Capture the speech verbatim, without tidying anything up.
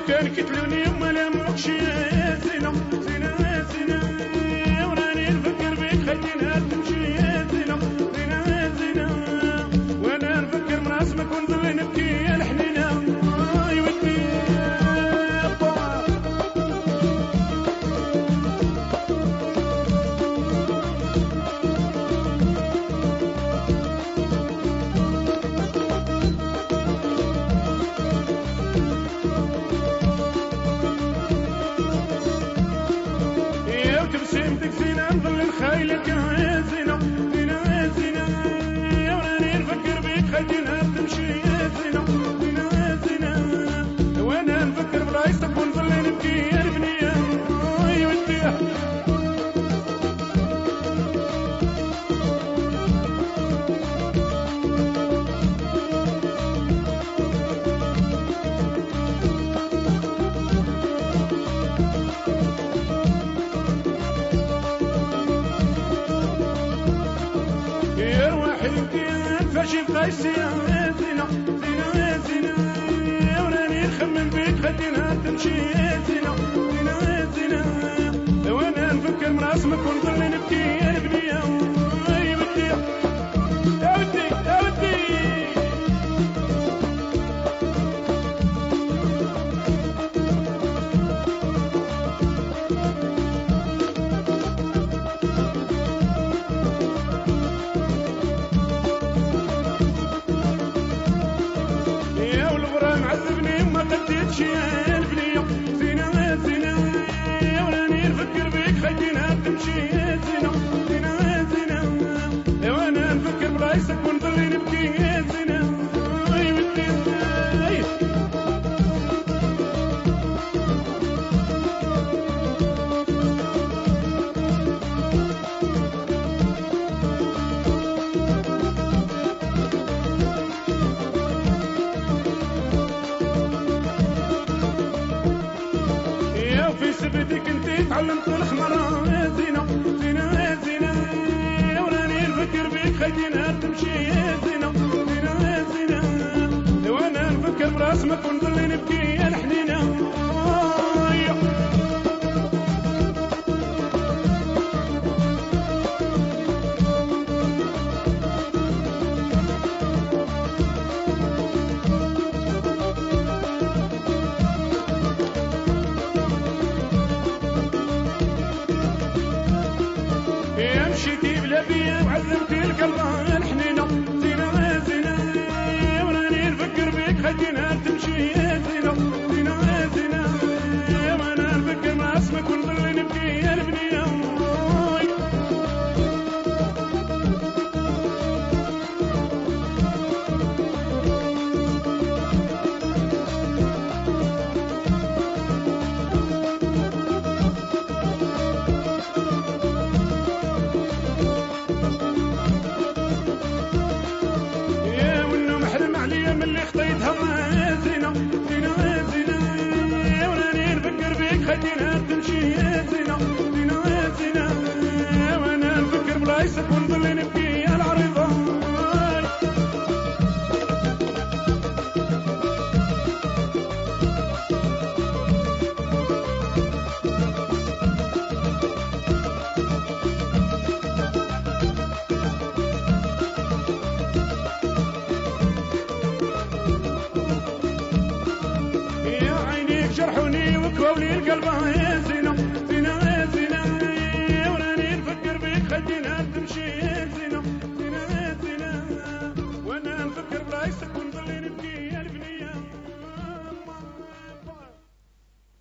كان كتلوني يما لا موكشي زينة زينة زينة وراني نفكر بيك خلينا تمشي زينة زينة زينة وانا نفكر من راسمك ونظل نبكي يا الحنينة يودي سمتك زينة نظل نخايلك يا زينة زينة زينة وراني نفكر بيك خلينا تمشي يا زينة زينة زينة وانا نفكر برايستك ونظل نبكي يا البنية يوديها فاشي بقايسي يا زينة زينة زينة وراني نخمم بيك خلينا تمشي يا زينة زينة زينة وانا نفكر من راسمك ونظل نبكي يا البنية يا ودي يا ودي يا ودي ما قديتش يا البنية زينة زينة وراني نفكر بيك خلينا تمشي يا زينة زينة زينة وانا نفكر برايسك ونظل نبكي يا زينة يا ودي سبتك انت تعلمت الخمرة يا زينة زينة زينة وراني نفكر بيك خلينا تمشي يا زينة زينة زينة وانا نفكر براسمك ونظل نبكي يا الحنينة مشيتي بلا بيا وعذبتي القلب الحنينة زينة زينة وراني نفكر بيك خلينا تمشي يا زينة زينة زينة وانا نفكر مع اسمك ونظل نبكي يا البنية من اللي خطيتها زينة زينة زينة وراني نفكر بيك خلينا